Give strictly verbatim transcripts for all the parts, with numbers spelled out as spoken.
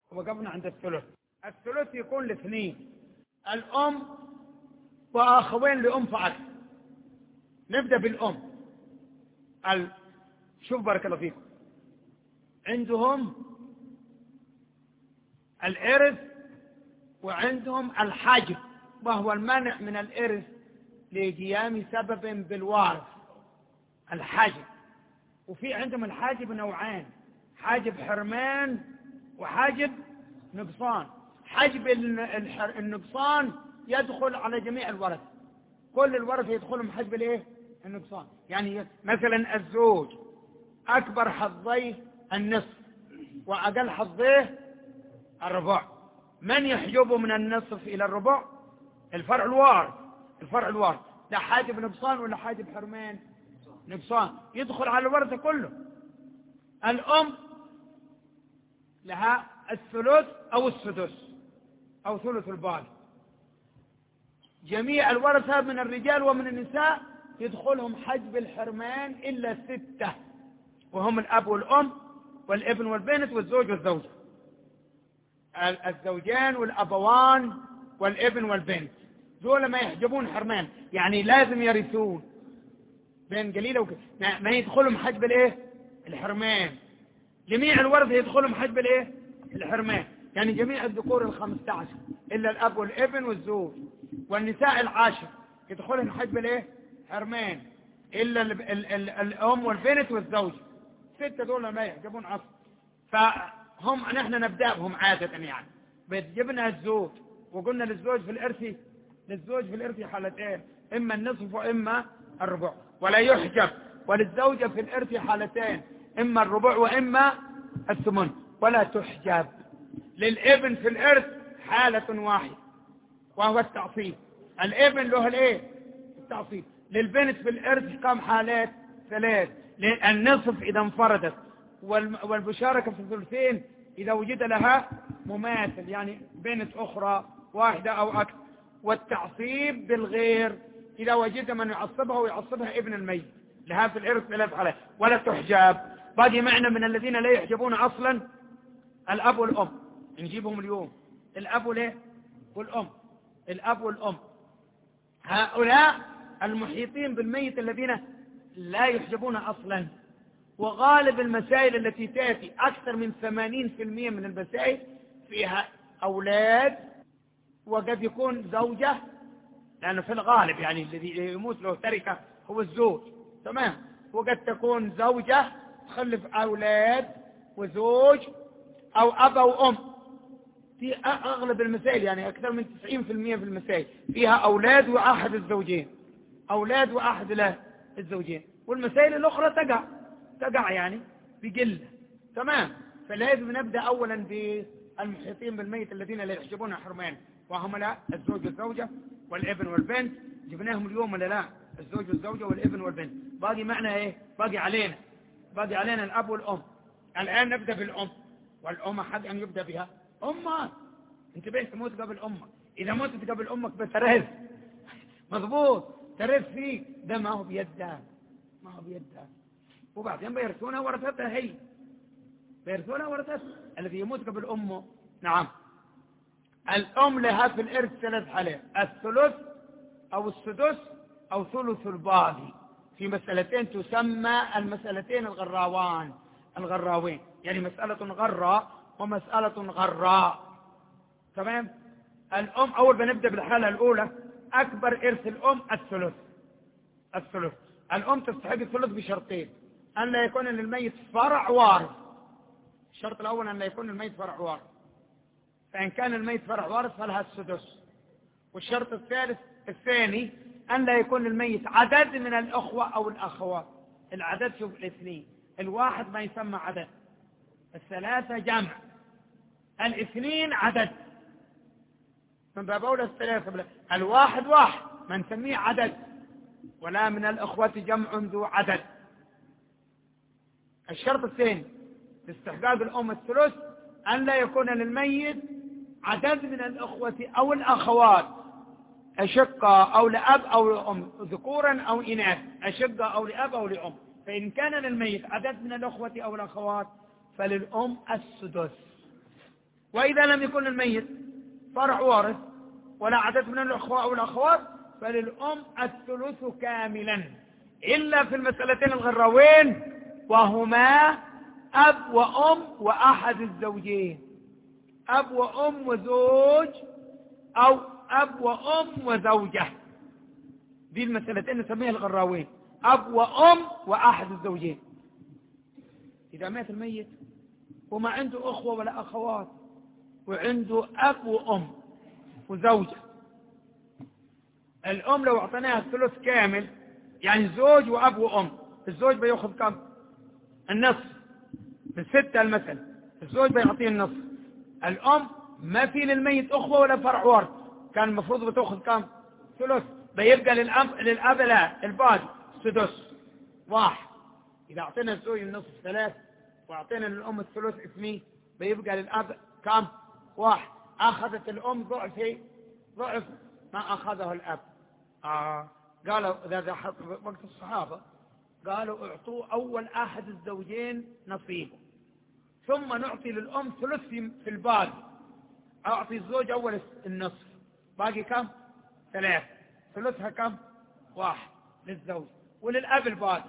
ووقفنا عند الثلث. الثلث يكون لاثنين، الأم وأخوين لأم فأكثر. نبدأ بالأم. ال... شوف بارك الله فيكم، عندهم الإرث وعندهم الحجب، وهو المانع من الإرث لقيام سبب بالوارث، الحاجب. وفي عندهم الحاجب نوعان، حاجب حرمان وحاجب نقصان. حجب النقصان يدخل على جميع الورث، كل الورث يدخلهم حجب الايه؟ النقصان. يعني مثلا الزوج اكبر حظيه النصف واقل حظيه الربع، من يحجبه من النصف الى الربع؟ الفرع الوارث. الفرع الوارث ده حاجب نقصان ولا حاجب حرمان؟ نقصان، يدخل على الورثة كله. الأم لها الثلث أو السدس أو ثلث الباقي. جميع الورثة من الرجال ومن النساء يدخلهم حجب الحرمان إلا ستة، وهم الأب والأم والابن والبنت والزوج والزوجة. الزوجان والأبوان والابن والبنت دول ما يحجبون حرمان، يعني لازم يرثون بين قليلة وكثير، ما يدخلهم حجب الايه؟ الحرمان. جميع الورثة يدخلهم حجب الايه؟ الحرمان. يعني جميع الذكور الخمسة عشر إلا الأب والابن والزوج، والنساء العاشر يدخلهم حجب الايه؟ حرمان، إلا ال ال ال الأم والبنت والزوج. ستة دول ما يحجبون أصلا. فهم نحن نبدأ بهم عادة، يعني بيجبنا الزوج، وقلنا للزوج في الإرث للزوج في الإرث حالتين، إما النصف وإما الربع، ولا يحجب. وللزوجة في الإرث حالتين، إما الربع وإما الثمن، ولا تحجب. للابن في الإرث حالة واحدة وهو التعصيب، الابن له الايه؟ التعصيب. للبنت في الإرث كم حالات؟ ثلاث. النصف إذا انفردت، والمشاركة في الثلثين إذا وجد لها مماثل، يعني بنت أخرى واحدة أو أكثر. والتعصيب بالغير إذا وجد من يعصبها ويعصبها ابن الميت، لها في الإرث ثلاث حالات. ولا تحجب. باقي معنا من الذين لا يحجبون أصلا الأب والأم، نجيبهم اليوم. الأب والإيه؟ والأم. الأب والأم هؤلاء المحيطين بالميت الذين لا يحجبون أصلا. وغالب المسائل التي تأتي أكثر من ثمانين بالمئة من المسائل فيها أولاد، وقد يكون زوجة، لأنه في الغالب يعني الذي يموت له تركة هو الزوج، تمام. وقد تكون زوجة تخلف أولاد وزوج، أو أب أو أم. في أغلب المسائل يعني أكثر من تسعين بالمئة في المسائل فيها أولاد وأحد الزوجين، أولاد وأحد له الزوجين. والمسائل الأخرى تقع تقع يعني بقلة، تمام. فلازم نبدأ أولا بالمحيطين بالميت الذين لا يحجبون حرمان، وهم لا الزوج والزوجة والابن والبنت. جبناهم اليوم ولا لا؟ الزوج والزوجة والابن والبنت. باقي معنا ايه؟ باقي علينا باقي علينا الأب والأم. الآن نبدأ بالأم، والأم حق أن يبدأ بها. أمك انت بيه تموت قبل أمك، إذا متت قبل أمك بترث، مضبوط، ترث فيك، ده ما هو بيدها ما هو بيدها وبعدين بيرثونها ورثتها هي، بيرثونها ورثتها. الذي يموت قبل أمه، نعم. الأم لها في الإرث ثلاث حالات، الثلث أو السدس أو ثلث الباقي، في مسألتين تسمى المسألتين الغراوان الغراوين، يعني مسألة غراء ومسألة غراء، تمام. الأم أول بنبدأ بالحالة الأولى، أكبر إرث الأم الثلث. الثلث الأم تستحق الثلث بشرطين: أن لا يكون للميت فرع وارث. الشرط الأول أن لا يكون الميت فرع وارث، فإن كان الميت فرع وارث فلها السدس. والشرط الثالث الثاني أن لا يكون الميت عدد من الأخوة أو الأخوات. العدد شوف الاثنين، الواحد ما يسمى عدد، الثلاثة جمع، الاثنين عدد، من باب أولى الثلاثة بلا. الواحد واحد ما نسميه عدد، ولا من الأخوة جمع ذو عدد. الشرط الثاني لاستحقاق الأم الثلث أن لا يكون للميت عدد من الأخوة أو الأخوات، أشقة أو لأب أو لأم، ذكورا أو إناث، أشقة أو لأب أو لأم. فإن كان للميت عدد من الأخوة أو الأخوات فللأم السدس. وإذا لم يكن الميت فرع وارث ولا عدد من الأخوة أو الأخوات فللأم الثلث كاملا، إلا في المسألتين الغراوين وهما أب وأم وأحد الزوجين، أب وأم وزوج أو أب وأم وزوجة. دي المسألتين نسميها الغراوين، أب وأم وأحد الزوجين. إذا مات الميت وما عنده أخوة ولا أخوات وعنده أب وأم وزوجة، الأم لو اعطيناها الثلث كامل يعني زوج وأب وأم، الزوج بيأخذ كم؟ النصف من ستة المثل، الزوج بيعطيه النصف. الأم ما في للميت أخوة ولا فرع وارث، كان المفروض بتأخذ كم؟ ثلث، بيبقى للأب للأب لا الباقي سدس واحد. إذا أعطينا الزوج النصف ثلاث وأعطينا للأم الثلث اثنين، بيبقى للأب كم؟ واحد. أخذت الأم ضعف ضعف ما أخذه الأب. آه. قالوا ذا وقت الصحابة قالوا اعطوا أول أحد الزوجين نصيبه، ثم نعطي للأم ثلث في الباقي. أعطي الزوج أول النصف، باقي كم؟ ثلاث، ثلثها كم؟ واحد للزوج، وللأب الباقي.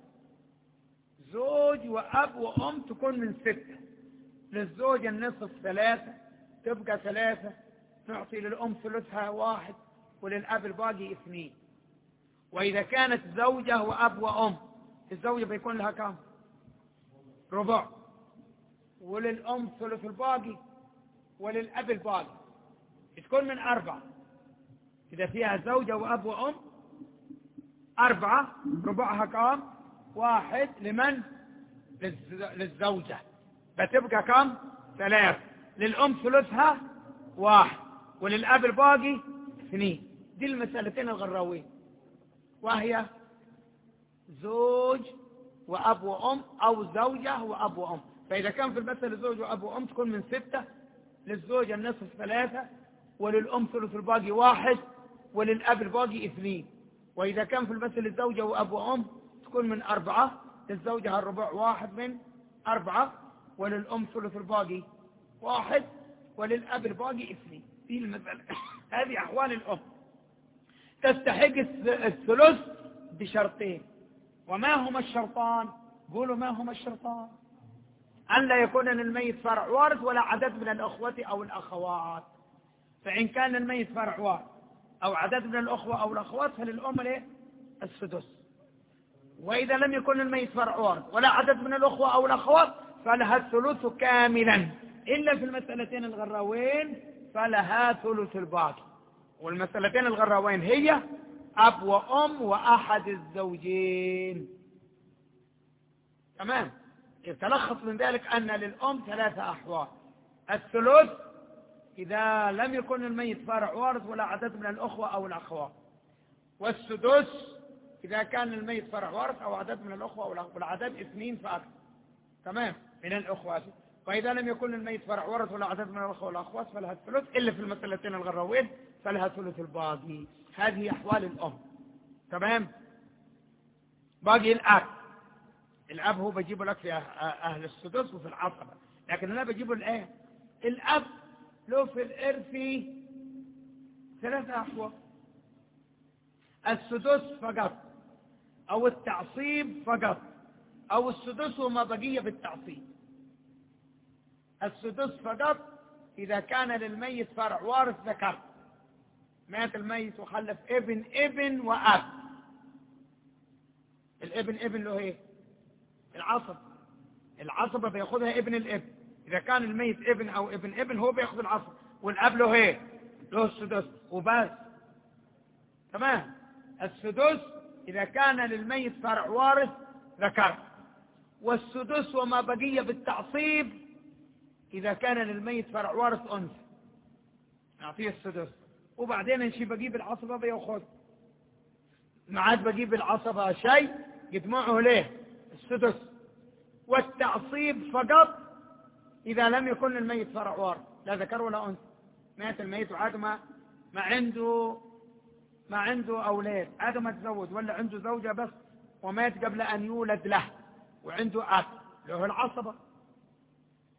زوج وأب وأم تكون من ستة، للزوج النصف ثلاثة، تبقى ثلاثة، نعطي للأم ثلثها واحد وللأب الباقي اثنين. وإذا كانت زوجة وأب وأم، الزوجة بيكون لها كم؟ ربع، وللأم ثلث الباقي وللأب الباقي، تكون من أربعة. إذا فيها زوجة وأب وأم أربعة، ربعها كم؟ واحد. لمن؟ للزوجة، بتبقى كم؟ ثلاث. للأم ثلثها واحد وللأب الباقي اثنين. دي المسألتين الغراوين، وهي زوج وأب وأم أو زوجة وأب وأم. فإذا كان في المسألة زوج وأب وأم تكون من ستة، للزوج النصف ثلاثة وللأم ثلث الباقي واحد وللأب الباقي اثنين. وإذا كان في المسألة زوجة وأب وأم تكون من أربعة، للزوجة الربع واحد من أربعة وللأم ثلث الباقي واحد وللأب الباقي اثنين. في المسألة هذه أحوال الأم. تستحق الثلث بشرطين. وما هما الشرطان؟ قولوا ما هما الشرطان؟ أن لا يكون للميت فرع وارث ولا عدد من الأخوة أو الأخوات. فإن كان الميت فرع وارث أو عدد من الأخوة أو الأخوات فللأم له السدس. وإذا لم يكن الميت فرع وارث ولا عدد من الأخوة أو الأخوات فلها الثلث كاملا، إلا في المسألتين الغراوين فلها ثلث الباقي. والمسألتين الغراوين هي أب وأم وأحد الزوجين. تمام. يتلخص من ذلك أن للأم ثلاثة أحوال: الثلث إذا لم يكن الميت فرع وارث ولا عدد من الأخوة أو الأخوات، والسدس إذا كان الميت فرع وارث أو عدد من الأخوة أو الأخوات، والعدد اثنين فأكثر. تمام. من الأخوات. فإذا لم يكن الميت فرع وارث ولا عدد من الأخوة والأخوات فلها الثلث، إلا في المسألتين الغراوين فلها ثلث الباقي. هذه أحوال الأم. تمام. باقي الأب. الأب هو بجيبه لك في أهل السدس وفي العصبة، لكن أنا بجيبه الآن. الأب له في الإرث ثلاثة أحوال: السدس فقط، أو التعصيب فقط، أو السدس وما بقي بالتعصيب. السدس فقط إذا كان للميت فرع وارث ذكر، مات الميت وخلف ابن ابن وأب. الابن ابن له ايه؟ العصب. العصبة بياخدها ابن الابن. إذا كان الميت ابن أو ابن ابن هو بياخد العصب، والأب له ايه؟ له السدس وبس. تمام. السدس إذا كان للميت فرع وارث ذكر، والسدس وما بقي بالتعصيب إذا كان للميت فرع وارث أنثى نعطيه السدس. وبعدين نشي بجيب العصبة بياخد، ما عاد بجيب العصبة شيء يجمعه ليه السدس. والتعصيب فقط إذا لم يكن الميت فرع وارث، لا ذكر ولا أنثى. مات الميت وعاد ما ما عنده ما عنده أولاد، عاد ما تزوج، ولا عنده زوجة بس ومات قبل أن يولد له، وعنده أب له العصبة.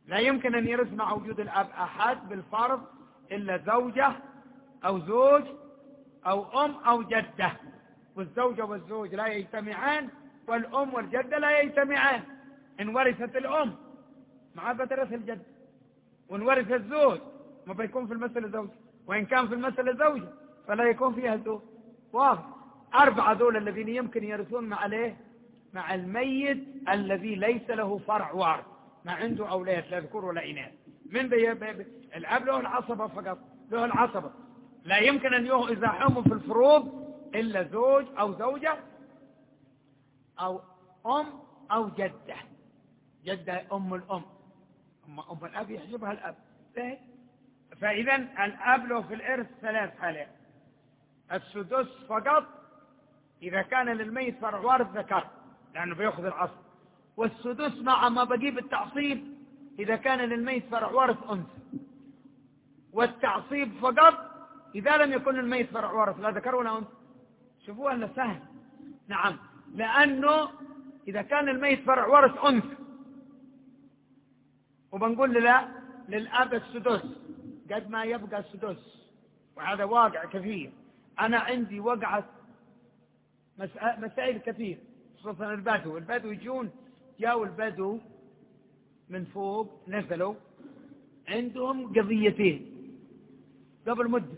لا يمكن أن يرث مع وجود الأب أحد بالفرض إلا زوجة أو زوج أو أم أو جدة، والزوجة والزوج لا يجتمعان، والأم والجدة لا يجتمعان. إن ورثت الأم ما بترث الجد، وإن ورث الزوج ما بيكون في المسألة زوجة، وإن كان في المسألة زوجة فلا يكون فيها زوج. واضح؟ أربعة دول الذين يمكن يرثون مع عليه مع الميت الذي ليس له فرع وارث، ما عنده أولاد لا ذكور ولا إناث. من بي بي الأب له العصبة فقط، له العصبة، لا يمكن أن يزاحمه في الفروض إلا زوج أو زوجة أو أم أو جدة. جدة أم الأم، أما أم الأب يحجبها الأب. فإذا الأب له في الإرث ثلاث حالات: السدس فقط إذا كان للميت فرع وارث ذكر لأنه بيأخذ العصر، والسدس مع ما بجيب التعصيب إذا كان للميت فرع وارث أنثى، والتعصيب فقط إذا لم يكن الميت فرع وارث لا ذكر ولا أنثى. شوفوها أنه سهل. نعم، لأنه إذا كان الميت فرع وارث أنثى وبنقول لا للأب السدس قد ما يبقى السدس، وهذا واقع كثير. أنا عندي وقعت مسائل كثير، خصوصا البدو البدو يجون جاءوا البدو من فوق نزلوا عندهم قضيتين قبل مدة.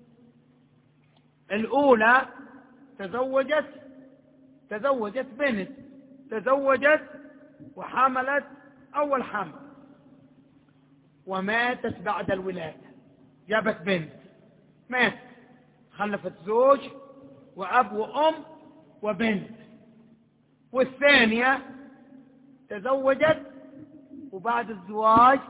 الأولى تزوجت تزوجت بنت تزوجت وحملت أول حمل وماتت بعد الولادة، جابت بنت مات، خلفت زوج وأب وأم وبنت. والثانية تزوجت وبعد الزواج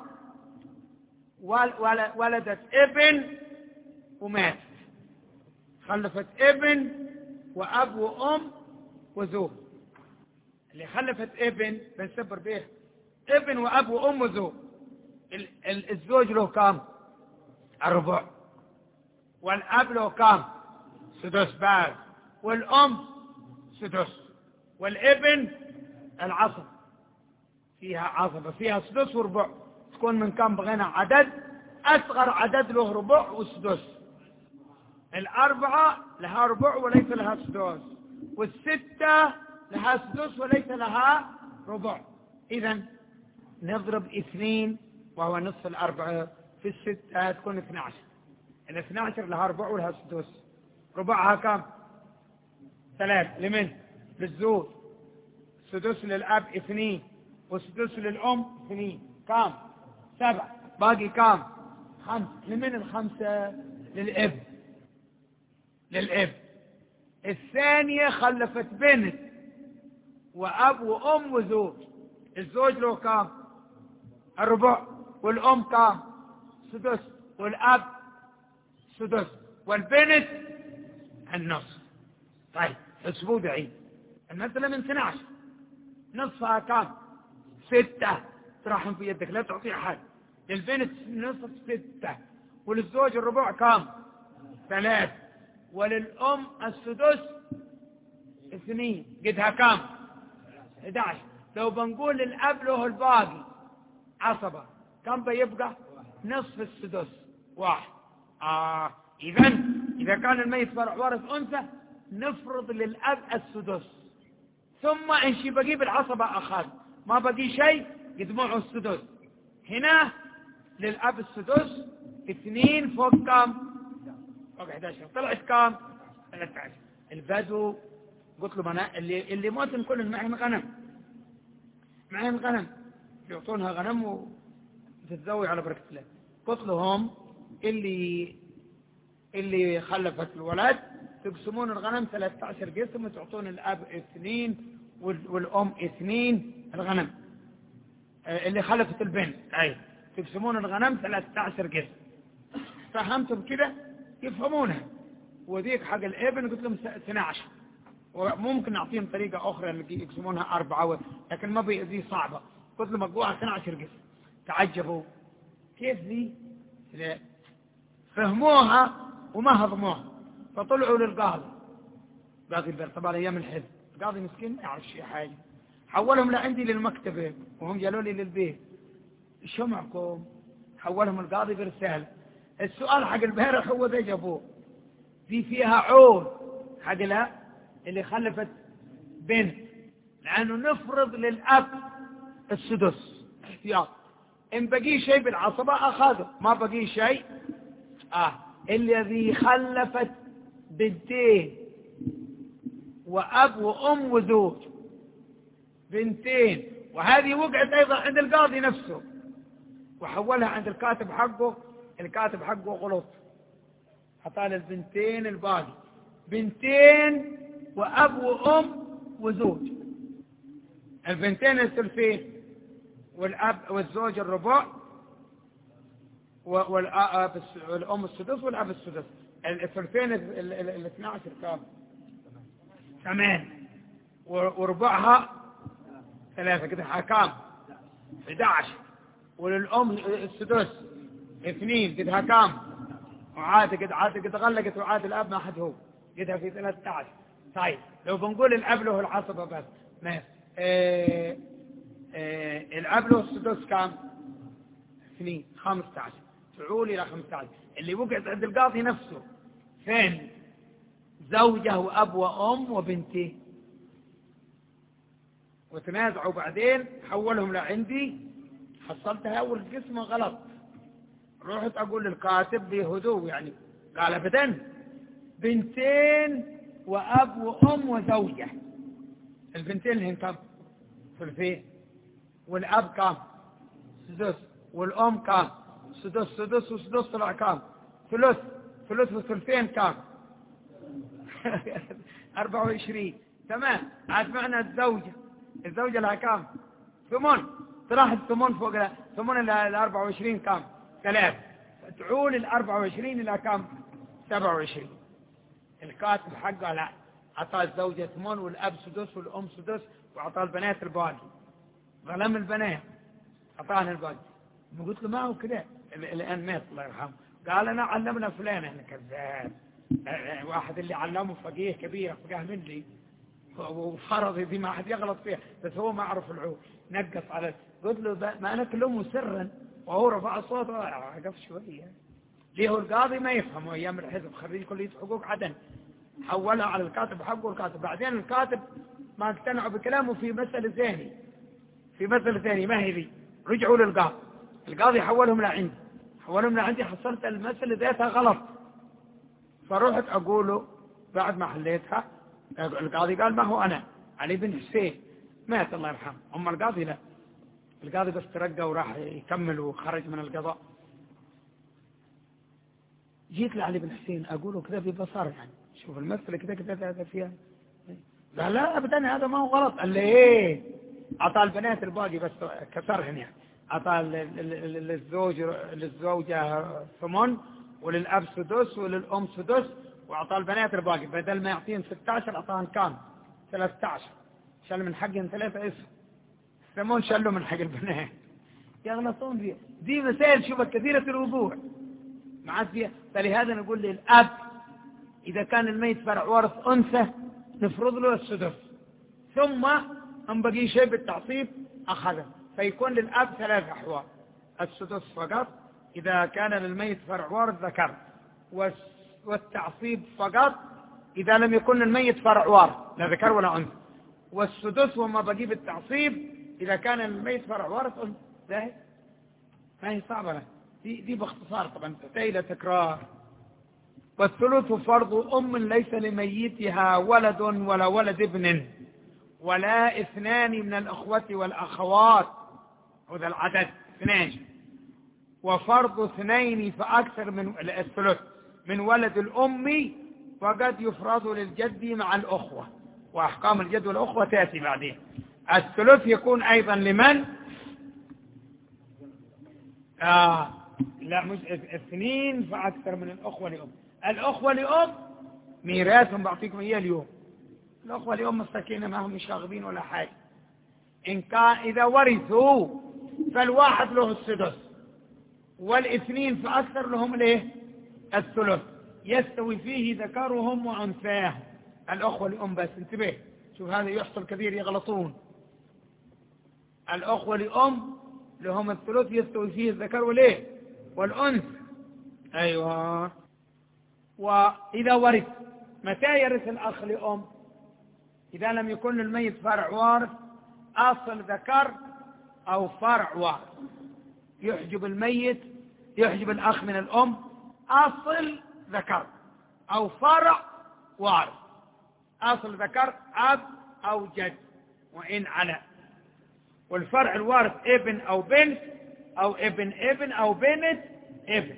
ولدت ابن وماتت، خلفت ابن وأب وأم وزوج. اللي خلفت ابن بنسبر به ابن وأب وأم وزوج، الزوج له كام؟ الربع، والأب له كام؟ سدس بعد، والأم سدس، والابن العصب فيها عصبة فيها سدس وربع. تكون من كم بغينا عدد؟ أصغر عدد له ربع وسدس. الأربعة لها ربع وليس لها سدس، والستة لها سدس وليس لها ربع. إذن نضرب اثنين وهو نصف الأربعة في الستة تكون اثنى عشر. الاثنى عشر لها ربع ولها سدس. ربعها كم؟ ثلاث. لمن؟ للزوج. سدس للأب اثنين، وسدس للأم اثنين، كم؟ سبع. باقي كم؟ خمس. لمن الخمسة؟ للأب للأب. الثانية خلفت بنت وأب وأم وزوج. الزوج له كم؟ الربع، والأم كم؟ سدس، والأب سدس، والبنت النصف. طيب اسبوع بعيد المسألة من اثني عشر، نصفها كم؟ ستة. تراحم في يدك لا تعطي أحد. للبنت نصف ستة، وللزوج الربع كم؟ ثلاث، وللأم السدس اثنين، قدها كم؟ احد عشر. لو بنقول للأب له الباقي عصبة كم بيبقى؟ نصف السدس واحد. آه إذن إذا كان الميت فرع وارث أنثى نفرض للأب السدس، ثم إن شي بقي بالعصبة أخذ، ما بقي شيء يجمعه السدس. هنا للأب السدس اثنين فوق كم؟ فوق احد عشر، طلعت كم؟ ثلاثة عشر. البدو قلت له منا اللي اللي موتن كل معهم غنم معهم غنم يعطونها غنم وتتزوج على بركة الله. قلت لهم اللي اللي خلفت الولد تقسمون الغنم ثلاثة عشر قسم وتعطون الأب اثنين والأم اثنين الغنم. اللي خلفت البنت أي تقسمون الغنم ثلاثة عشر قسم. فهمتم كده؟ يفهمونها. وذيك حق الابن قلت لهم اثني عشر، وممكن نعطيهم طريقة أخرى اللي يقسمونها أربعة، لكن ما بي صعبة. قلت لهم أقوها اثني عشر قسم. تعجبوا كيف ذي؟ فهموها وما هضموها، فطلعوا للقاضي. قاضي البر طبعا أيام الحزب، القاضي مسكين ما يعرف شيء حاجة، حولهم لعندي للمكتبة وهم جالوا لي للبيت. شو معكم؟ حولهم القاضي برسالة. السؤال حق البارح هو ذا جابوه، في فيها عون حق لا اللي خلفت بنت، لأنه نفرض للأب السدس احتياط، إن بقي شيء بالعصبة أخذه، ما بقي شيء آه الذي خلفت بنتين وأب وأم وزوج، بنتين، وهذه وقعت أيضا عند القاضي نفسه وحولها عند الكاتب حقه، الكاتب حقه غلط، حطال البنتين الباقي، بنتين وأب وأم وزوج، البنتين الثلثين والأب والزوج الربع والأب والأم السدس والأب السدس، الثلثين الاثنى عشر كام؟ ثمان، وربعها ثلاثة كده حكام احد عشر، وللأم السدس اثنين كده كام؟ وعاد كده عاد كده غلقت، وعاد الأب ما حد هو كده في ثلاثة عشر. طيب لو بنقول الأب له العصبة بس ما اه اه الأب له السدس كام؟ اثنين، خمسة عشر، تعول إلى خمسة عشر، اللي وقعت عند القاضي نفسه فين؟ زوجة وأب وأم وبنتين، وتنازعوا بعدين حولهم لعندي، حصلتها أول قسمة غلط، رحت أقول للكاتب بهدوء يعني، قال أبدا بنتين وأب وأم وزوجة، البنتين اللي هن كم؟ ثلثين، والأب كم؟ سدس، والأم كم؟ سدس، سدس وسدس طلع كم؟ ثلث، ثلث وثلثين كم؟ أربعة وعشرين. تمام. عاد معنا الزوجة، الزوجة لها كم؟ ثمن، طلع الثمن فوق ثمن ال أربعة وعشرين كم؟ ثلاث، تعول ال أربعة وعشرين إلى كم؟ سبعة وعشرين. الكاتب حقه لا، أعطى الزوجة ثمن والأب سدس والأم سدس، وأعطى البنات الباقي، ظلم البنات أعطانا الباقي. قلت له ما هو كذا، الآن مات الله يرحمه، قال أنا علمنا فلان. أنا كذاب، واحد اللي علمه فقيه كبير فقاه مني وفرض دي ما حد يغلط فيها، بس هو ما عرف العود نقص على. قلت له ما أنا كلمه سرا، وهو رفع صوته عقف شوية، ليه القاضي ما يفهم أيام الحزب خريج كلية حقوق عدن، حولها على الكاتب حقه الكاتب، بعدين الكاتب ما اقتنعوا بكلامه في مسألة ثانية، في مسألة ثانية ما هي ذي، رجعوا للقاضي، القاضي حولهم لعندي، حولهم لعندي، حصلت المسألة ذاتها غلط، فرحت أقوله بعد ما حليتها، القاضي قال ما هو أنا علي بن حسين مات الله يرحمه، أما القاضي لا، القاضي بس ترقى وراح يكمل وخرج من القضاء. جيت لعلي بن حسين أقوله كذا ببصر يعني، شوف المسألة كذا كذا هذا فيها، لا لا أبدا هذا ما هو غلط. قال لي إيه؟ أعطى البنات الباقي بس كسرهن يعني، أعطى للزوج للزوجة ثمن، وللأب سدس، وللأم سدس، وأعطى البنات الباقي، بدل ما يعطيهم ستة عشر أعطاهم كام؟ ثلاثة عشر، شال من حقهم ثلاثة اسم، ثمن شالوا من حق البنات، يغلطون فيها. دي مسائل شوفها كثيرة الوضوح معاد فيها. فلهذا نقول للأب إذا كان الميت فرع وارث أنثى نفرض له السدس، ثم أن بقي شيء بالتعصيب أخذه، فيكون للأب ثلاث أحوال، السدس فقط إذا كان للميت فرع وارث ذكر، والتعصيب فقط إذا لم يكن الميت فرع وارث لا ذكر ولا أنثى، والسدس وما بقي بالتعصيب إذا كان الميت فرع وارث أنثى. ما هي صعبة دي, دي باختصار طبعا تحتاج إلى تكرار. والثلث فرض أم ليس لميتها ولد ولا ولد ابن ولا اثنان من الأخوة والأخوات، هذا العدد اثنين، وفرض اثنين فأكثر من الثلث من ولد الأم، وقد يفرض للجد مع الأخوة، وأحكام الجد والأخوة تأتي بعدين. الثلث يكون أيضا لمن؟ آه لا مش اثنين فأكثر من الأخوة لأم. الأخوة لأم ميراثهم بعطيكم إياه اليوم، الأخوة لأم مساكين ما هم شاغبين ولا حاجة، إن كان إذا ورثوا فالواحد له السدس، والاثنين فأكثر لهم ليه الثلث، يستوي فيه ذكرهم وأنثاهم. الأخوة لأم بس انتبه، شوف هذا يحصل كثير يغلطون. الأخوة لأم لهم الثلث يستوي فيه الذكر والايه والأنثى. أيوة. وإذا ورث متى يرث الأخ لأم؟ إذا لم يكن الميت فرع وارث أصل ذكر أو فرع وارث. يحجب الميت يحجب الأخ من الأم أصل ذكر أو فرع وارث. أصل ذكر أب أو جد وإن على، والفرع الوارث ابن أو بنت أو ابن ابن أو بنت ابن.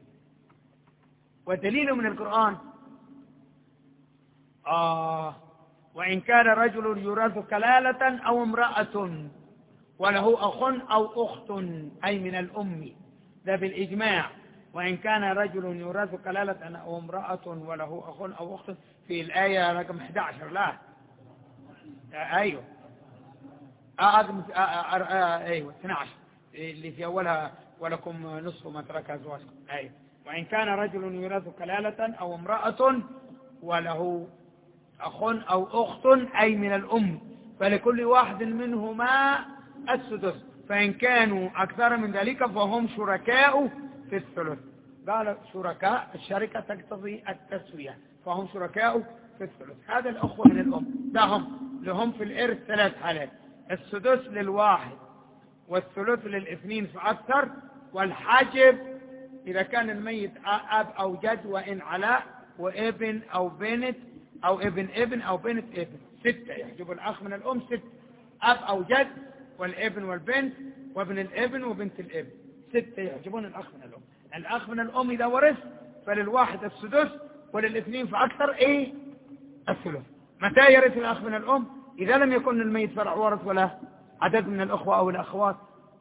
ودليل من القرآن آه وإن كان رجل يورث كلالة أو امرأة وله أخ أو أخت أي من الأم، ده بالإجماع. وإن كان رجل يورث كلالة أو امرأة وله أخ أو أخت في الآية رقم أحد عشر. لا أيوه آه آه آه آه أيوه اثني عشر اللي في أولها ولكم نصف ما ترك أزواجكم. أيوه. وإن كان رجل يورث كلالة أو امرأة وله أخ أو أخت أي من الأم فلكل واحد منهما السدس، فإن كانوا أكثر من ذلك فهم شركاء في الثلث. قال شركاء، الشركة تقتضي التسوية، فهم شركاء في الثلث. هذا الأخوة من الأم ده هم لهم في الإرث ثلاث حالات: السدس للواحد، والثلث للاثنين فأكثر، والحجب إذا كان الميت أب أو جد وإن علاء، وابن أو بنت أو ابن ابن أو بنت ابن. ستة يحجب الأخ من الأم، ستة: أب أو جد والابن والبنت وابن الابن وبنت الابن. ستة يحجبون الأخ من الأم. الأخ من الأم إذا ورث فللواحد السدس وللاثنين فأكثر إيه الثلث. متى يرث الأخ من الأم؟ إذا لم يكن الميت فرع وارث ولا عدد من الأخوة أو الأخوات.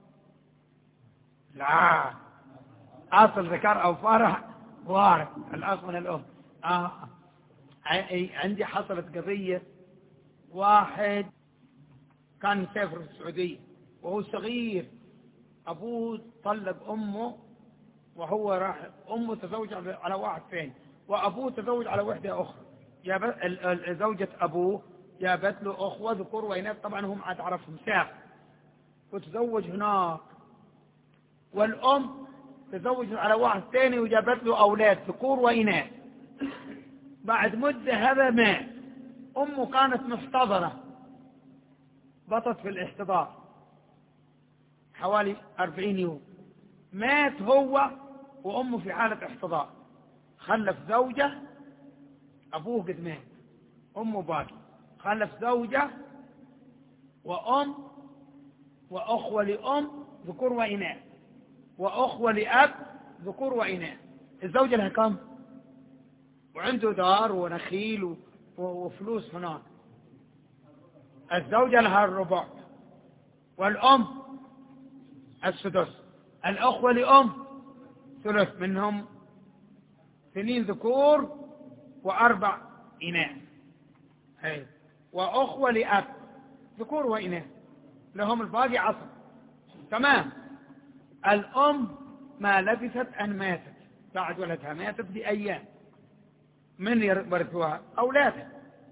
لا، أصل ذكر أو فرع وارث الأخ من الأم. آه. عندي حصلت قضية، واحد كان مسافر في السعودية وهو صغير، أبوه طلق أمه وهو راح، أمه تزوج على واحد ثاني وأبوه تزوج على وحدة أخرى. جابت زوجة أبوه جابت له أخوة ذكور وإناث، طبعا هم عاد عرفهم سافر وتزوج هناك، والأم تزوج على واحد ثاني وجابت له أولاد ذكور وإناث. بعد مدة هذا مات، أمه كانت محتضرة بطت في الاحتضار حوالي أربعين يوم، مات هو وأمه في حالة احتضار، خلف زوجة، أبوه قد مات، أمه باقي، خلف زوجة وأم وأخوة لأم ذكور وإناث وأخوة لأب ذكور وإناث. الزوجة لها كم؟ وعنده دار ونخيل وفلوس هناك. الزوجة لها الربع والأم السدس. الأخوة لأم ثلث، منهم اثنين ذكور وأربع إناث. هي. وأخوة لأب ذكور وإناث لهم الباقي عصر. تمام. الأم ما لبثت أن ماتت، بعد ولدها ماتت بأيام، من يرثوها؟ أولادها.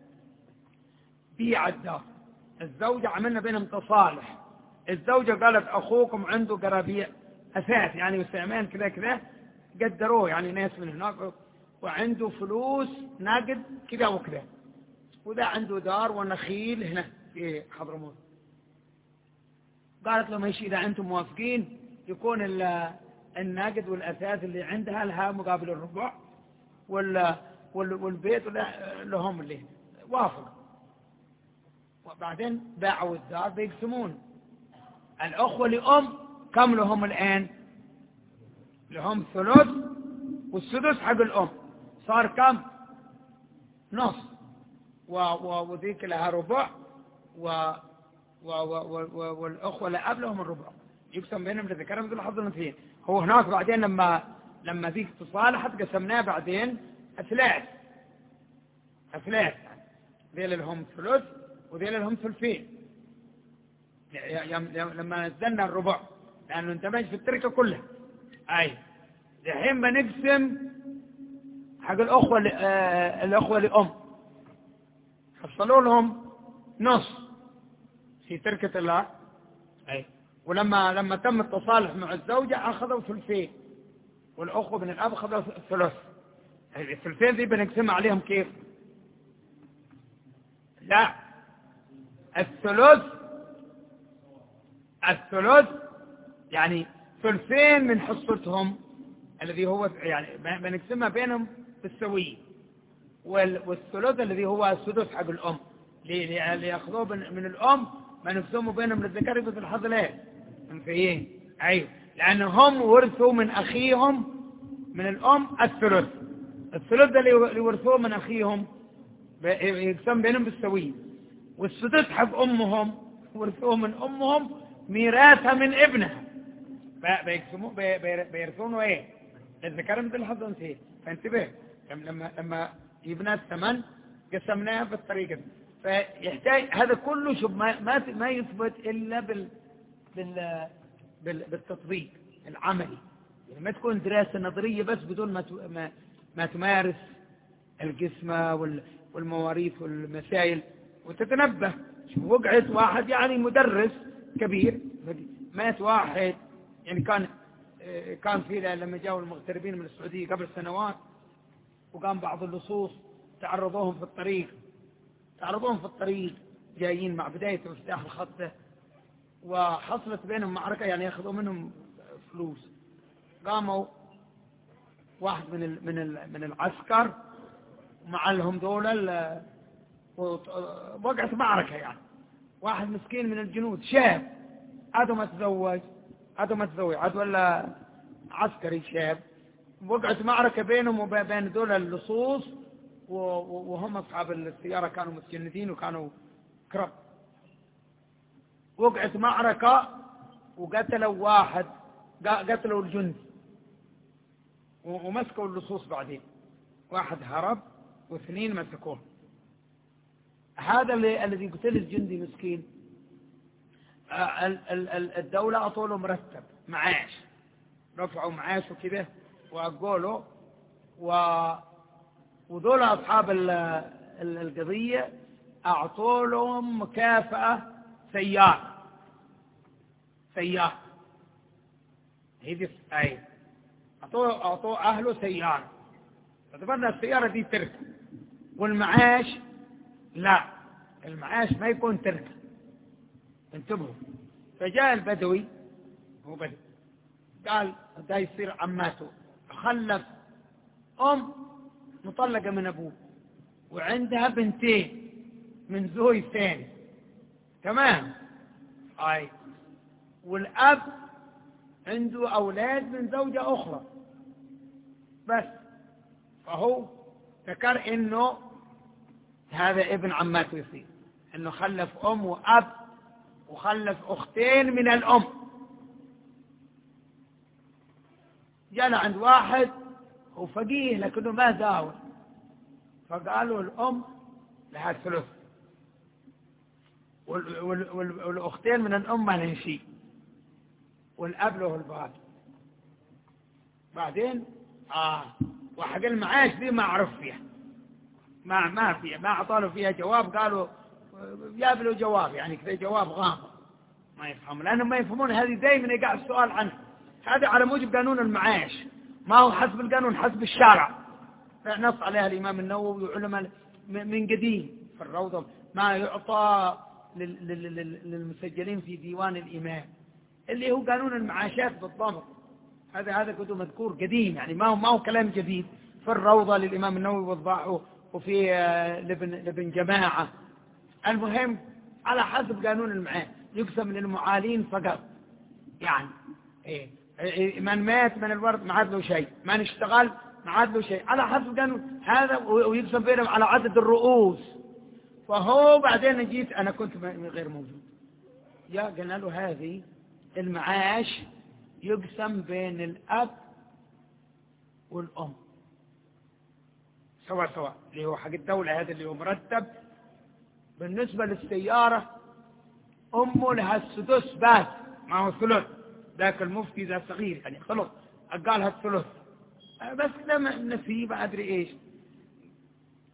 بيع الدار، الزوجة عملنا بينهم تصالح، الزوجة قالت أخوكم عنده قرابيع أساس يعني مستعمال كذا كذا، قدروه يعني ناس من هناك، وعنده فلوس ناقد كذا وكذا، وذا عنده دار ونخيل هنا في حضرموت. قالت لهم ايش إذا أنتم موافقين يكون الناقد والأساس اللي عندها لها مقابل الربع، وال والبيت لهم اللي وافق. وبعدين باعوا الدار بيقسمون. الأخوة لأم كم لهم الآن؟ لهم ثلث والسدس حق الأم، صار كم؟ نص. وذيك لها ربع و و و و والأخوة لأب لهم الربع، يقسم بينهم لذكر مثل حظ الأنثيين. هو هناك بعدين لما لما ذيك تصالحت قسمناه بعدين أثلاث أثلاث، ذيل لهم ثلث وذيل لهم ثلثين لما نزلنا الربع، لأنه انتبهش في التركة كلها. أي الحين بنقسم حق الأخوة الأخوة لأم، حصلوا لهم نص في تركة الله. أي ولما لما تم التصالح مع الزوجة أخذوا ثلثين، والأخوة من الأب أخذوا ثلث. الثلثين دي بنقسمها عليهم كيف؟ لا، الثلث الثلث يعني ثلثين من حصتهم الذي هو يعني بنقسمها بينهم بالسوية، والثلث الذي هو السدس حق الأم اللي يأخذوه من الأم ما نقسمه بينهم للذكر مثل الحظ الايه منفيين. أيوه، لأنهم ورثوا من أخيهم من الأم الثلث. الثلث اللي ورثوه من أخيهم يقسم بينهم بالسوية، والسدس حق أمهم ورثوه من أمهم ميراثها من ابنها، بيقسموا بيرثونه ايه الذكر مثل الحظ الأنثيين. فانتبه لما لما يبنى الثمن قسمناها بالطريقة دي. فيحتاج هذا كله شوف ما ما ما يثبت الا بال بال بالتطبيق العملي. يعني ما تكون دراسة نظرية بس بدون ما ما, ما تمارس القسمة والمواريث والمسائل وتتنبه. شوف وقعت واحد يعني مدرس كبير، مات واحد يعني كان كان في لما جاءوا المغتربين من السعودية قبل سنوات، وقام بعض اللصوص تعرضوهم في الطريق تعرضوهم في الطريق جايين مع بداية افتتاح الخطة، وحصلت بينهم معركة يعني ياخذوا منهم فلوس. قاموا واحد من ال من ال من العسكر مع لهم دول وقعت معركة، يعني واحد مسكين من الجنود شاب عدو ما تزوج عدو ما تزوج عدو ولا عسكري شاب، وقعت معركة بينهم وبين دول اللصوص، وهم أصحاب السيارة كانوا متجندين وكانوا كرب. وقعت معركة وقتلوا واحد، قتلوا الجندي ومسكوا اللصوص. بعدين واحد هرب واثنين مسكوه. هذا الذي قتل الجندي مسكين الدولة أعطوا له مرتب معاش، رفعوا معاش وكذا وقالوا و وذول أصحاب القضية أعطوا لهم مكافأة سيارة سيارة هذه أي أعطوا أعطوا أهله سيارة. فتبرنا السيارة دي تركة، والمعاش لا، المعاش ما يكون تركة. انتبهوا. فجاء البدوي، هو بدوي، قال ده يصير عماته، خلف أم مطلقة من أبوه وعندها بنتين من زوج ثاني، تمام؟ أي والأب عنده أولاد من زوجة أخرى بس. فهو ذكر إنه هذا ابن عماته يصير، إنه خلف أم وأب وخلف أختين من الأم. جاء عند واحد هو فقيه لكنه ما داول، فقالوا الأم لها الثلث والأختين من الأم ما لهن شيء، والأب له الباقي. بعدين آه وحق المعاش دي ما عرف فيها، ما ما فيها ما أعطوا فيها جواب. قالوا جاب له جواب يعني كذا جواب غامض ما يفهم، لأنهم ما يفهمون. هذه دائما يقع السؤال عنه. هذا على موجب قانون المعاش، ما هو حسب القانون، حسب الشارع. نص عليها الإمام النووي وعلماء من قديم في الروضة، ما يعطى للمسجلين في ديوان الإمام اللي هو قانون المعاشات بالضبط. هذا هذا كتب مذكور قديم، يعني ما هو ما هو كلام جديد. في الروضة للإمام النووي والضاحي، وفي لابن لابن جماعة. المهم على حسب قانون المعاش يقسم للمعالين فقط، يعني إيه من مات من الورد ما عاد له شيء، من اشتغل ما عاد له شيء، على حسب قانون هذا. ويقسم بينهم على عدد الرؤوس. فهو بعدين جيت أنا كنت غير موجود، يا قلنا له هذه المعاش يقسم بين الأب والأم سواء سواء، اللي هو حق الدولة هذا اللي هو مرتب. بالنسبة للسيارة أمه لها السدس بس، ما هو ثلث. ذاك المفتي ذا صغير يعني خلص قالها الثلث بس لما نسيب أدري إيش،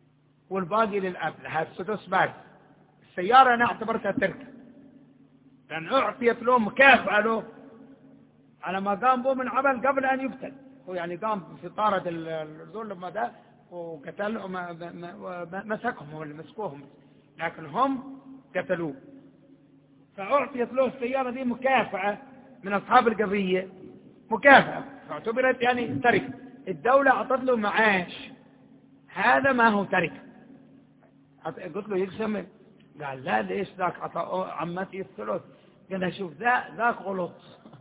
والباقي للأب لها السدس بس. السيارة أنا اعتبرتها تركة، لأن أعطيت له مكافأة له على ما قام به من عمل قبل أن يقتل. هو يعني قام في طارة الظلم ده وقتل ومسكهم واللي مسكوهم، لكن هم قتلوه. فأعطيت له السيارة دي مكافأة من أصحاب القضية، مكافأة فاعتبرت يعني تركة. الدولة أعطت له معاش، هذا ما هو تركة. قلت له يقسم، قال لا ليش ذاك عطى عمتي الثلث؟ قال شوف ذا ذاك غلط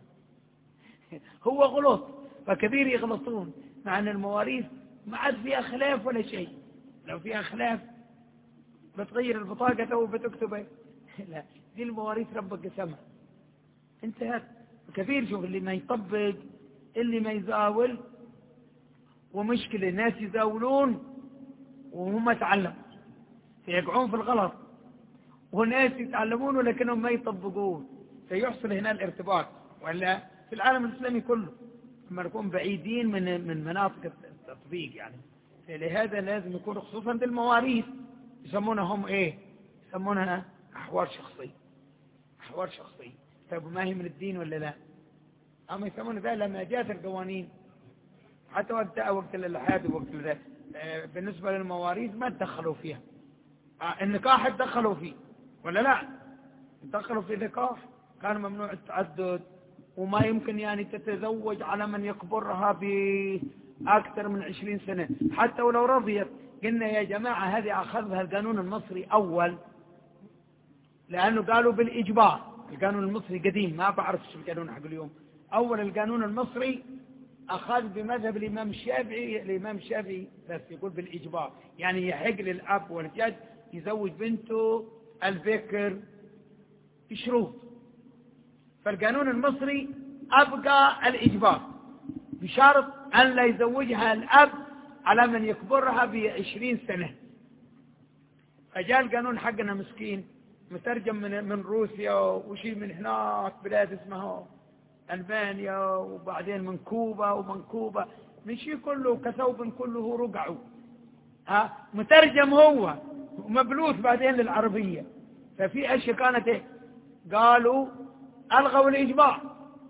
هو غلط، فكبير يغلطون، مع أن المواريث ما عاد فيها خلاف ولا شيء. لو فيها خلاف بتغير البطاقة وبتكتبه لا، دي المواريث ربك قسمها انتهت. كثير شوف اللي ما يطبق، اللي ما يزاول، ومشكلة الناس يزاولون وهم يتعلموا فيقعون في الغلط، وناس يتعلمون ولكنهم ما يطبقون، فيحصل هنا الارتباط. ولا في العالم الإسلامي كله لما نكون بعيدين من من مناطق التطبيق يعني. لهذا لازم يكون خصوصا بالمواريث يسمونهم ايه؟ يسمونها أحوال شخصية. أحوال شخصية. طيب ما هي من الدين ولا لا؟ أما يسمون ذا لما جاءت القوانين حتى وقت وقت الإلحاد ووقت ذا بالنسبة للمواريث ما تدخلوا فيها. النكاح تدخلوا فيه ولا لا؟ تدخلوا في النكاح، كان ممنوع التعدد، وما يمكن يعني تتزوج على من يكبرها بأكثر من عشرين سنة حتى ولو رضيت. قلنا يا جماعة هذه أخذها القانون المصري أول، لأنه قالوا بالإجبار. القانون المصري قديم، ما بعرف شو القانون حق اليوم. أول القانون المصري أخذ بمذهب الإمام الشافعي. الإمام الشافعي بس يقول بالإجبار، يعني يحق للأب والجد يزوج بنته البكر بشروط. فالقانون المصري أبقى الإجبار بشرط أن لا يزوجها الأب على من يكبرها بعشرين سنة. فجاء القانون حقنا مسكين مترجم من من روسيا وشي من هناك بلاد اسمها ألبانيا، وبعدين من كوبا ومن كوبا من شيء كله كثوب كله رقعه. ها مترجم هو ومبلوث بعدين للعربية. ففي أشياء كانت إيه؟ قالوا ألغوا الإجبار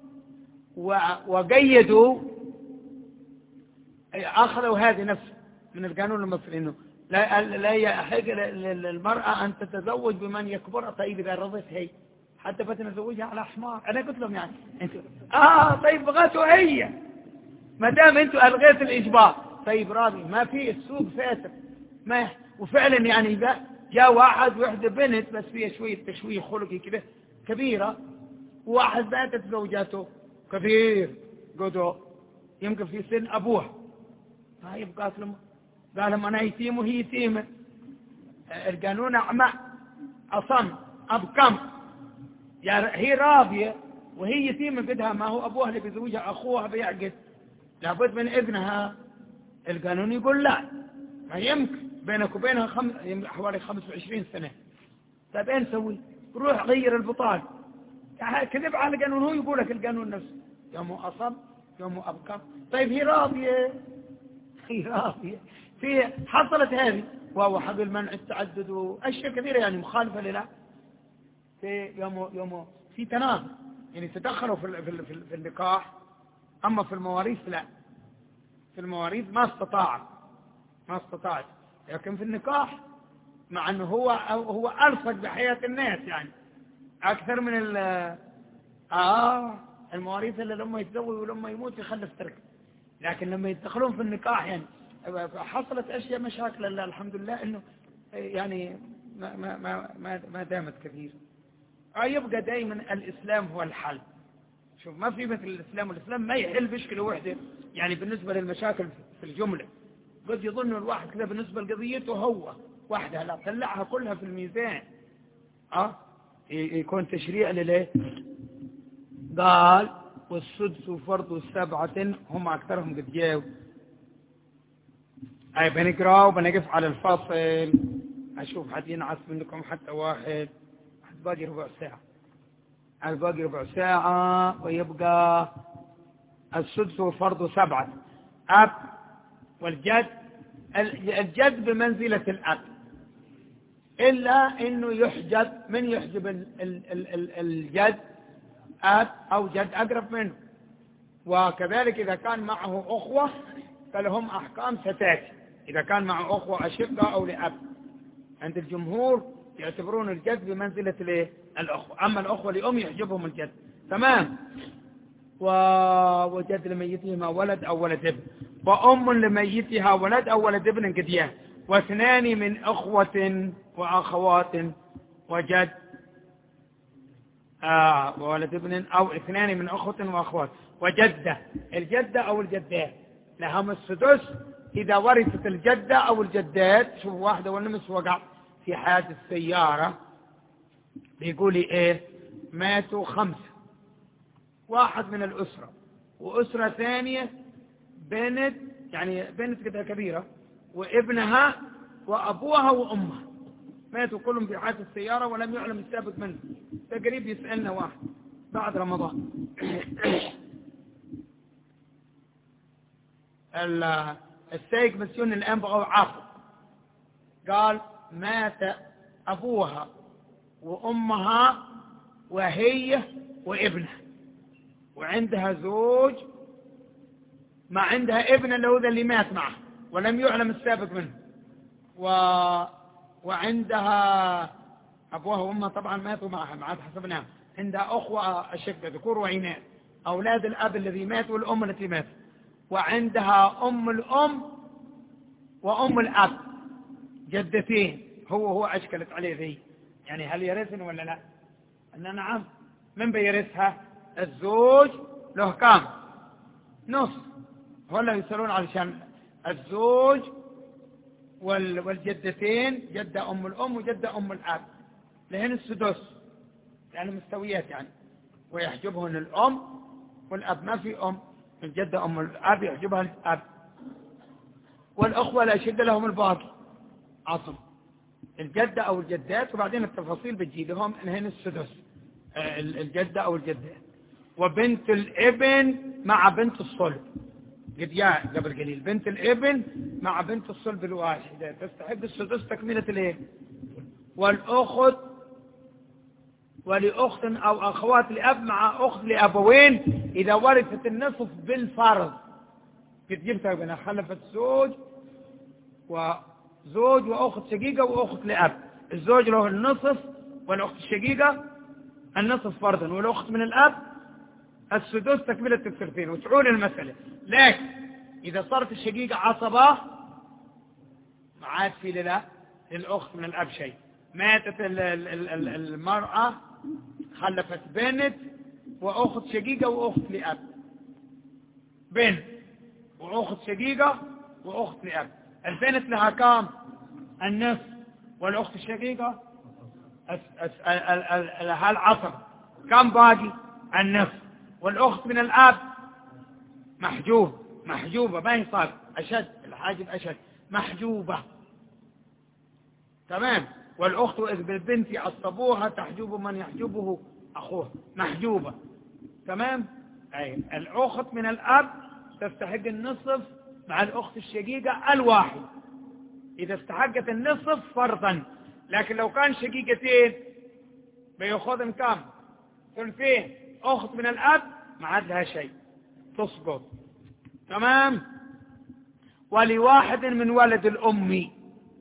وقيدوا، أخذوا هذه نفسه من القانون المصري إنه لا لا يحق للمرأة أن تتزوج بمن يكبر. طيب إذا رضيت هي حتى بتنزوجها على حمار. أنا قلت لهم يعني أنتوا آه طيب بغيتوا هي، ما دام أنتوا ألغيت الإجبار طيب راضي، ما في السوق فاتر ما. وفعلا يعني جاء واحد وحدة بنت بس فيها شوية تشويه خلقي كده كبيرة، وواحد باتت زوجاته كبير قدو يمكن في سن أبوها. طيب قالت لهم قال لهم أنا يتيم وهي يتيمة. القانون أعمى أصم أبكم، يعني هي راضية وهي يتيمة بدها، ما هو أبوها اللي بيزوجها أخوها بيعقد لابد من إذنها. القانون يقول لا، ما يمكن بينك وبينها خم... حوالي خمسة وعشرين سنة. طيب ايه نسوي؟ روح غير البطاقة. كذب على القانون، هو يقول لك القانون نفسه يوم أصب يوم أبكم. طيب هي راضية، هي راضية في حصلت هذه، وهو حق المنع التعدد وأشياء كثيرة يعني مخالفة لله. في يوم يوم في تناقض يعني تدخلوا في في في النكاح، أما في المواريث لا. في المواريث ما استطاع ما استطاعت، لكن في النكاح مع أنه هو هو ألصق بحياة الناس يعني أكثر من ال آه المواريث اللي لما يتزوج ولما يموت يخلف ترك. لكن لما يدخلون في النكاح يعني حصلت أشياء مشاكل لله الحمد لله إنه يعني ما ما ما ما دامت كثير. يبقى دائما الإسلام هو الحل. شوف ما في مثل الإسلام، والإسلام ما يحل مشكلة واحدة يعني بالنسبة للمشاكل في الجملة. قد يظن الواحد كذا بالنسبة لقضيته هو وحدها، لا طلعها كلها في الميزان. أه يكون تشريع لليه. قال والسدس فرض سبعة هم أكثرهم قد جاوا. أي بنقرأ وبنقف على الفصل. أشوف حد ينعس منكم حتى واحد، حد باقي ربع ساعة، الباقي ربع ساعة ويبقى السدس فرض سبعة. أب والجد، الجد بمنزلة الأب. إلا إنه يحجب من يحجب ال ال ال ال الجد أب أو جد أقرب منه. وكذلك إذا كان معه أخوة فلهم أحكام ستاتي، إذا كان معه أخوة أشقة أو لأب. عند الجمهور يعتبرون الجد بمنزلة الايه؟ الأخوة، أما الأخوة لأم يحجبهم الجد. تمام. وجد لميتهما ولد أو ولد ابن، وأم لميتها ولد أو ولد ابن قديان، واثنان من أخوة وأخوات وجد آه وولد ابن أو اثنان من أخوة وأخوات وجدة. الجدة أو الجدات لهم السدس إذا ورثت الجدة أو الجدات. شوف واحدة والنمس وقع في حادث سيارة، بيقولي إيه، ماتوا خمسة، واحد من الأسرة وأسرة ثانية بنت، يعني بنت كده كبيرة وابنها وأبوها وأمها، ماتوا كلهم في حادث السيارة ولم يعلم السابق منه. تقريب يسألنا واحد بعد رمضان السيق مسيون الآن بقوا عاقل، قال مات أبوها وأمها وهي وابنها، وعندها زوج ما عندها ابن اللي هو ذا اللي مات معه ولم يعلم السابق منه، و... وعندها أبوها وأمها طبعا ماتوا معها ما عاد حسبناهم، عندها أخوة أشقة ذكور وإناث أولاد الأب الذي مات والأم التي مات، وعندها أم الأم وأم الأب جدتين. هو هو أشكلت عليه ذي، يعني هل يرثن ولا لا؟ أن نعم. من بيرثها؟ الزوج له كام؟ نص. ولا يسألون علشان الزوج والجدتين، جدة أم الأم وجدة أم الأب لهن السدس، يعني مستويات يعني، ويحجبهن الأم والأب، ما في أم. الجدة أم الأب يحجبها الأب، والأخوة لا يشد لهم الباقي عصم الجدة أو الجدات، وبعدين التفاصيل بتجي لهم إنهن السدس الجدة أو الجدات. وبنت الابن مع بنت الصلب قد جاء قبل قليل، بنت الابن مع بنت الصلب الواحدة تستحق السدس تكملة الايه. والأخت ولأخت أو أخوات لأب مع أخت لأبوين إذا ورثت النصف بالفرض. قد جبتها بنا خلفت زوج وزوج وأخت شقيقة وأخت لأب، الزوج له النصف والأخت الشقيقة النصف فرضا، والأخت من الأب السدس تكملة الثلثين، وتعول المسألة. لكن إذا صارت الشقيقة عصبة ما عاد في للا للأخت من الأب شيء. ماتت المرأة خلفت بنت وأخت شقيقة وأخت لأب، بنت وأخت شقيقة وأخت لأب. البنت لها كام؟ النصف، والأخت الشقيقة لها العصر، كم باقي؟ النصف. والأخت من الأب محجوب محجوبة ما يصاب أشد، الحاجب أشد محجوبة. تمام. والأخت إذ بالبنت يعصبوها تحجب من يحجبه أخوه محجوبة. تمام. أي الأخت من الأب تستحق النصف مع الأخت الشقيقة الواحد إذا استحقت النصف فرضا. لكن لو كان شقيقتين بيأخذن كام؟ ثلثين. أخت من الأب ما عاد لها شيء تسقط. تمام. ولواحد من ولد الأم،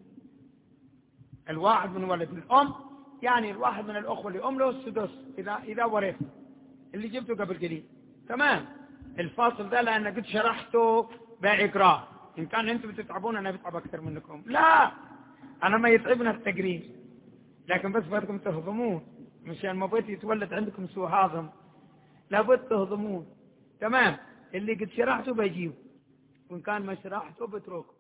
الواحد من ولد الأم يعني الواحد من الأخوة لأم له السدس إذا إذا ورث اللي جبته قبل قليل. تمام. الفاصل ده لأن قد شرحته بإقرار، إن كان أنتم بتتعبون أنا بتعب أكثر منكم. لا، أنا ما يتعبنا التقرير، لكن بس بدكم تهضمون مشان ما بغيت يتولد عندكم سوء هضم، لابد تهضمون. تمام. اللي قد شرحته بيجيب، وإن كان ما شرحته بتركه.